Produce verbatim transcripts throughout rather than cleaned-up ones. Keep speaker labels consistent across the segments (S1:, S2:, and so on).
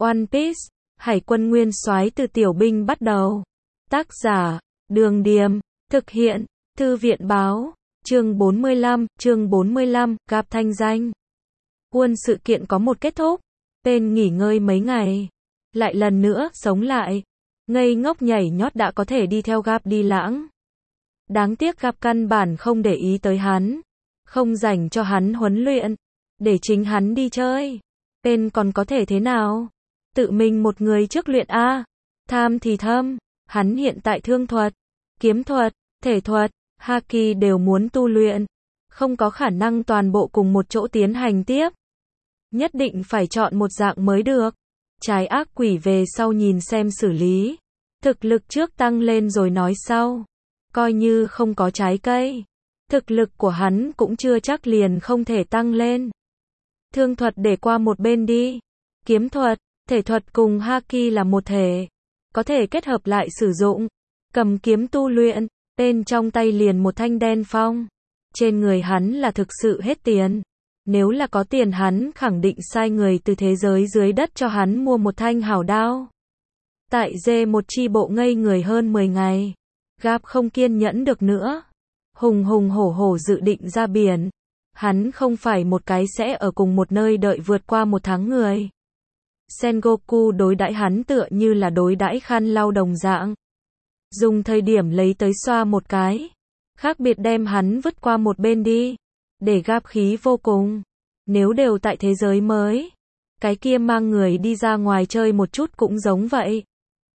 S1: One Piece, Hải quân nguyên soái từ tiểu binh bắt đầu. Tác giả, Đường Điềm, thực hiện, Thư viện báo, chương bốn mươi lăm, chương bốn mươi lăm, gặp thanh danh. Quân sự kiện có một kết thúc, tên nghỉ ngơi mấy ngày, lại lần nữa sống lại, ngây ngốc nhảy nhót đã có thể đi theo Gap đi lãng. Đáng tiếc Gap căn bản không để ý tới hắn, không dành cho hắn huấn luyện, để chính hắn đi chơi. Tên còn có thể thế nào? Tự mình một người trước luyện a, tham thì thâm, hắn hiện tại thương thuật, kiếm thuật, thể thuật, haki đều muốn tu luyện, không có khả năng toàn bộ cùng một chỗ tiến hành tiếp. Nhất định phải chọn một dạng mới được. Trái ác quỷ về sau nhìn xem xử lý. Thực lực trước tăng lên rồi nói sau. Coi như không có trái cây, thực lực của hắn cũng chưa chắc liền không thể tăng lên. Thương thuật để qua một bên đi. Kiếm thuật, thể thuật cùng haki là một thể, có thể kết hợp lại sử dụng. Cầm kiếm tu luyện, tên trong tay liền một thanh đen phong. Trên người hắn là thực sự hết tiền. Nếu là có tiền hắn khẳng định sai người từ thế giới dưới đất cho hắn mua một thanh hảo đao. Tại dê một chi bộ ngây người hơn mười ngày. Gap không kiên nhẫn được nữa. Hùng hùng hổ hổ dự định ra biển. Hắn không phải một cái sẽ ở cùng một nơi đợi vượt qua một tháng người. Sengoku đối đãi hắn tựa như là đối đãi khăn lau đồng dạng. Dùng thời điểm lấy tới xoa một cái. Khác biệt đem hắn vứt qua một bên đi. Để Gap khí vô cùng. Nếu đều tại thế giới mới, cái kia mang người đi ra ngoài chơi một chút cũng giống vậy.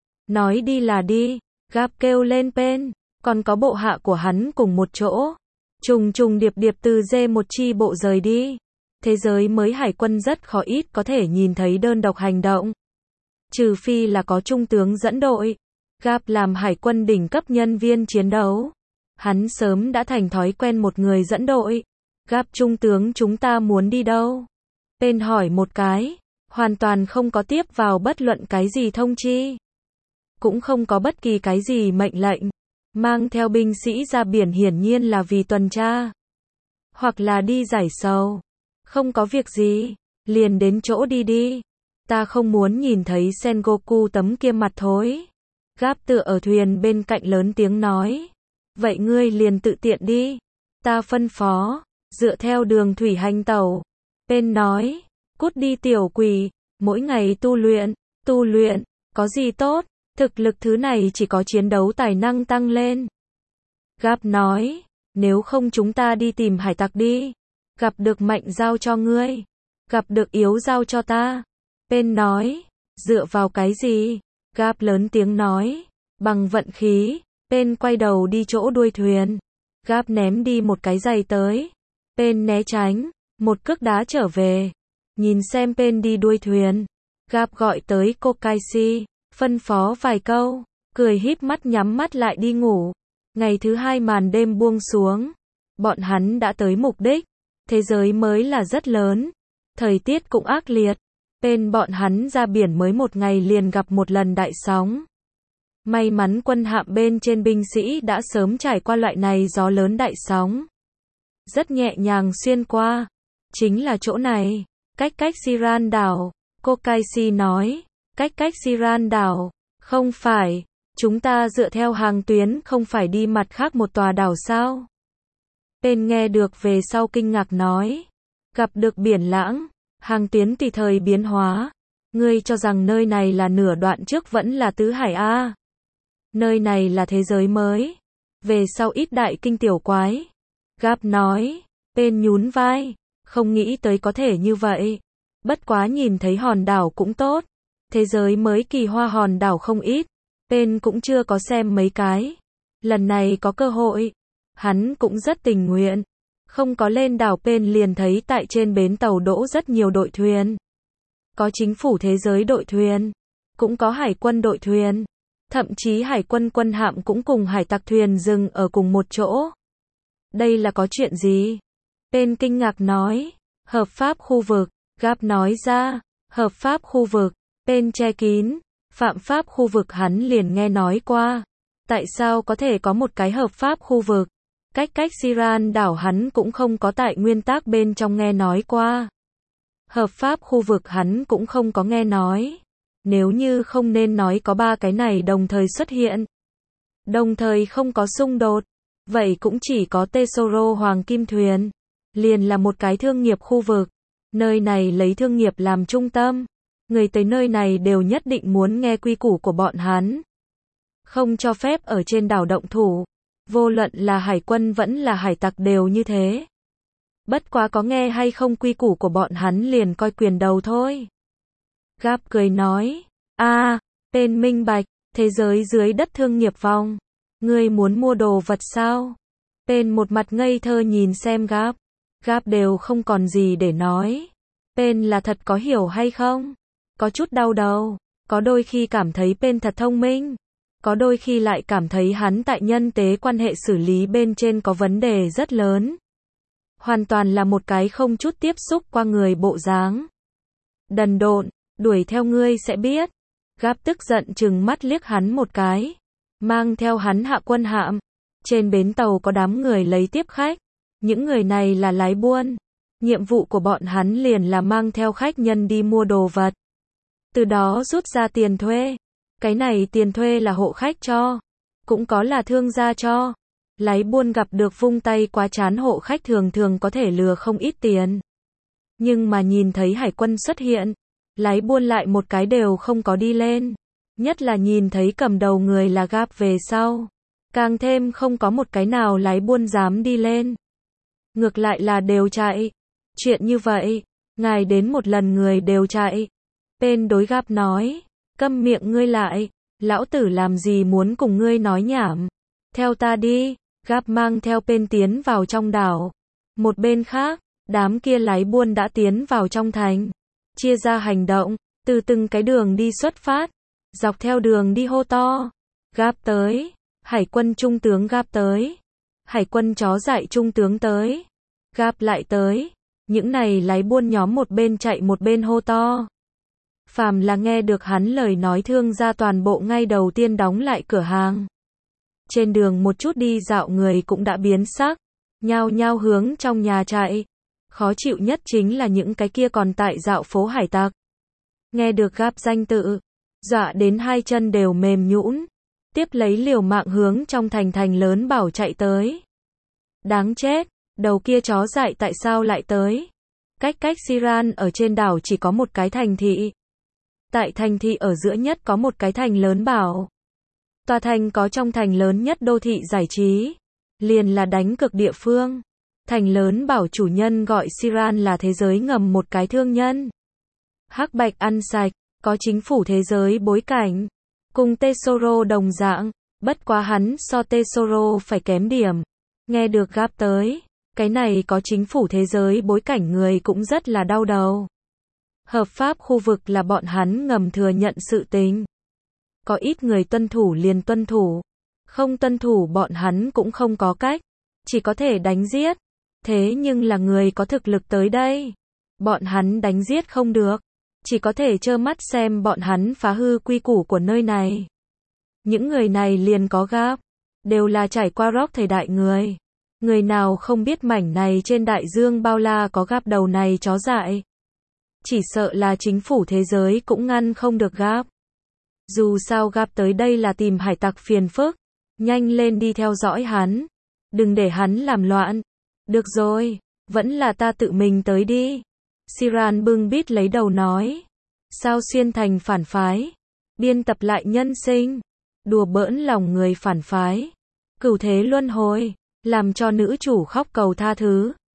S1: Nói đi là đi, Gap kêu lên Pen, còn có bộ hạ của hắn cùng một chỗ. Trùng trùng điệp điệp từ dê một chi bộ rời đi. Thế giới mới hải quân rất khó ít có thể nhìn thấy đơn độc hành động. Trừ phi là có trung tướng dẫn đội. Gap làm hải quân đỉnh cấp nhân viên chiến đấu. Hắn sớm đã thành thói quen một người dẫn đội. Gap trung tướng chúng ta muốn đi đâu? Pen hỏi một cái, hoàn toàn không có tiếp vào bất luận cái gì thông chi. Cũng không có bất kỳ cái gì mệnh lệnh. Mang theo binh sĩ ra biển hiển nhiên là vì tuần tra. Hoặc là đi giải sầu. Không có việc gì, liền đến chỗ đi đi. Ta không muốn nhìn thấy Sengoku tấm kia mặt thối. Gap tựa ở thuyền bên cạnh lớn tiếng nói. Vậy ngươi liền tự tiện đi. Ta phân phó. Dựa theo đường thủy hành tàu. Pen nói, cút đi tiểu quỷ, mỗi ngày tu luyện, tu luyện, có gì tốt, thực lực thứ này chỉ có chiến đấu tài năng tăng lên. Gap nói, nếu không chúng ta đi tìm hải tặc đi, gặp được mạnh giao cho ngươi, gặp được yếu giao cho ta. Pen nói, dựa vào cái gì? Gap lớn tiếng nói, bằng vận khí. Pen quay đầu đi chỗ đuôi thuyền. Gap ném đi một cái giày tới. Pen né tránh, một cước đá trở về. Nhìn xem Pen đi đuôi thuyền. Gap gọi tới Kokaishi, phân phó vài câu, cười híp mắt nhắm mắt lại đi ngủ. Ngày thứ hai màn đêm buông xuống. Bọn hắn đã tới mục đích. Thế giới mới là rất lớn. Thời tiết cũng ác liệt. Pen bọn hắn ra biển mới một ngày liền gặp một lần đại sóng. May mắn quân hạm bên trên binh sĩ đã sớm trải qua loại này gió lớn đại sóng. Rất nhẹ nhàng xuyên qua. Chính là chỗ này. Cách cách Siran đảo. Kokaishi nói. Cách cách Siran đảo. Không phải. Chúng ta dựa theo hàng tuyến không phải đi mặt khác một tòa đảo sao? Pen nghe được về sau kinh ngạc nói. Gặp được biển lãng. Hàng tuyến tùy thời biến hóa. Ngươi cho rằng nơi này là nửa đoạn trước vẫn là tứ hải A. Nơi này là thế giới mới. Về sau ít đại kinh tiểu quái. Gap nói. Pen nhún vai. Không nghĩ tới có thể như vậy. Bất quá nhìn thấy hòn đảo cũng tốt. Thế giới mới kỳ hoa hòn đảo không ít. Pen cũng chưa có xem mấy cái. Lần này có cơ hội. Hắn cũng rất tình nguyện. Không có lên đảo Pen liền thấy tại trên bến tàu đỗ rất nhiều đội thuyền. Có chính phủ thế giới đội thuyền. Cũng có hải quân đội thuyền. Thậm chí hải quân quân hạm cũng cùng hải tặc thuyền dừng ở cùng một chỗ. Đây là có chuyện gì? Pen kinh ngạc nói. Hợp pháp khu vực. Gap nói ra. Hợp pháp khu vực. Pen che kín. Phạm pháp khu vực hắn liền nghe nói qua. Tại sao có thể có một cái hợp pháp khu vực? Cách cách Siran đảo hắn cũng không có tại nguyên tắc bên trong nghe nói qua. Hợp pháp khu vực hắn cũng không có nghe nói. Nếu như không nên nói có ba cái này đồng thời xuất hiện, đồng thời không có xung đột, vậy cũng chỉ có Tesoro Hoàng Kim Thuyền, liền là một cái thương nghiệp khu vực. Nơi này lấy thương nghiệp làm trung tâm, người tới nơi này đều nhất định muốn nghe quy củ của bọn hắn. Không cho phép ở trên đảo động thủ, vô luận là hải quân vẫn là hải tặc đều như thế. Bất quá có nghe hay không quy củ của bọn hắn liền coi quyền đầu thôi. Gap cười nói, a, tên minh bạch, thế giới dưới đất thương nghiệp vòng. Ngươi muốn mua đồ vật sao? Tên một mặt ngây thơ nhìn xem Gap. Gap đều không còn gì để nói. Tên là thật có hiểu hay không? Có chút đau đầu. Có đôi khi cảm thấy Tên thật thông minh. Có đôi khi lại cảm thấy hắn tại nhân tế quan hệ xử lý bên trên có vấn đề rất lớn. Hoàn toàn là một cái không chút tiếp xúc qua người bộ dáng. Đần độn, đuổi theo ngươi sẽ biết. Gap tức giận trừng mắt liếc hắn một cái. Mang theo hắn hạ quân hạm. Trên bến tàu có đám người lấy tiếp khách. Những người này là lái buôn. Nhiệm vụ của bọn hắn liền là mang theo khách nhân đi mua đồ vật. Từ đó rút ra tiền thuê. Cái này tiền thuê là hộ khách cho. Cũng có là thương gia cho. Lái buôn gặp được vung tay quá chán hộ khách thường thường có thể lừa không ít tiền. Nhưng mà nhìn thấy hải quân xuất hiện, lái buôn lại một cái đều không có đi lên. Nhất là nhìn thấy cầm đầu người là Gap về sau. Càng thêm không có một cái nào lái buôn dám đi lên. Ngược lại là đều chạy. Chuyện như vậy, ngài đến một lần người đều chạy. Tên đối Gap nói, câm miệng ngươi lại, lão tử làm gì muốn cùng ngươi nói nhảm. Theo ta đi, Gap mang theo Tên tiến vào trong đảo. Một bên khác, đám kia lái buôn đã tiến vào trong thành. Chia ra hành động, từ từng cái đường đi xuất phát. Dọc theo đường đi hô to. Gap tới, hải quân trung tướng Gap tới. Hải quân chó dại trung tướng tới. Gap lại tới. Những này lái buôn nhóm một bên chạy một bên hô to. Phàm là nghe được hắn lời nói thương gia toàn bộ ngay đầu tiên đóng lại cửa hàng. Trên đường một chút đi dạo người cũng đã biến sắc. Nhao nhao hướng trong nhà chạy. Khó chịu nhất chính là những cái kia còn tại dạo phố hải tặc. Nghe được Gap danh tự, dọa đến hai chân đều mềm nhũn. Tiếp lấy liều mạng hướng trong thành thành lớn bảo chạy tới. Đáng chết, đầu kia chó dại tại sao lại tới? Cách cách Siran ở trên đảo chỉ có một cái thành thị. Tại thành thị ở giữa nhất có một cái thành lớn bảo. Tòa thành có trong thành lớn nhất đô thị giải trí. Liền là đánh cược địa phương. Thành lớn bảo chủ nhân gọi Siran là thế giới ngầm một cái thương nhân. Hắc bạch ăn sạch, có chính phủ thế giới bối cảnh. Cùng Tesoro đồng dạng, bất quá hắn so Tesoro phải kém điểm. Nghe được Gap tới, cái này có chính phủ thế giới bối cảnh người cũng rất là đau đầu. Hợp pháp khu vực là bọn hắn ngầm thừa nhận sự tình. Có ít người tuân thủ liền tuân thủ. Không tuân thủ bọn hắn cũng không có cách. Chỉ có thể đánh giết. Thế nhưng là người có thực lực tới đây. Bọn hắn đánh giết không được. Chỉ có thể trơ mắt xem bọn hắn phá hư quy củ của nơi này. Những người này liền có Gap. Đều là trải qua rock thời đại người. Người nào không biết mảnh này trên đại dương bao la có Gap đầu này chó dại. Chỉ sợ là chính phủ thế giới cũng ngăn không được Gap. Dù sao Gap tới đây là tìm hải tặc phiền phức. Nhanh lên đi theo dõi hắn. Đừng để hắn làm loạn. Được rồi, vẫn là ta tự mình tới đi. Siran bưng bít lấy đầu nói. Sao xuyên thành phản phái? Biên tập lại nhân sinh. Đùa bỡn lòng người phản phái. Cửu thế luân hồi. Làm cho nữ chủ khóc cầu tha thứ.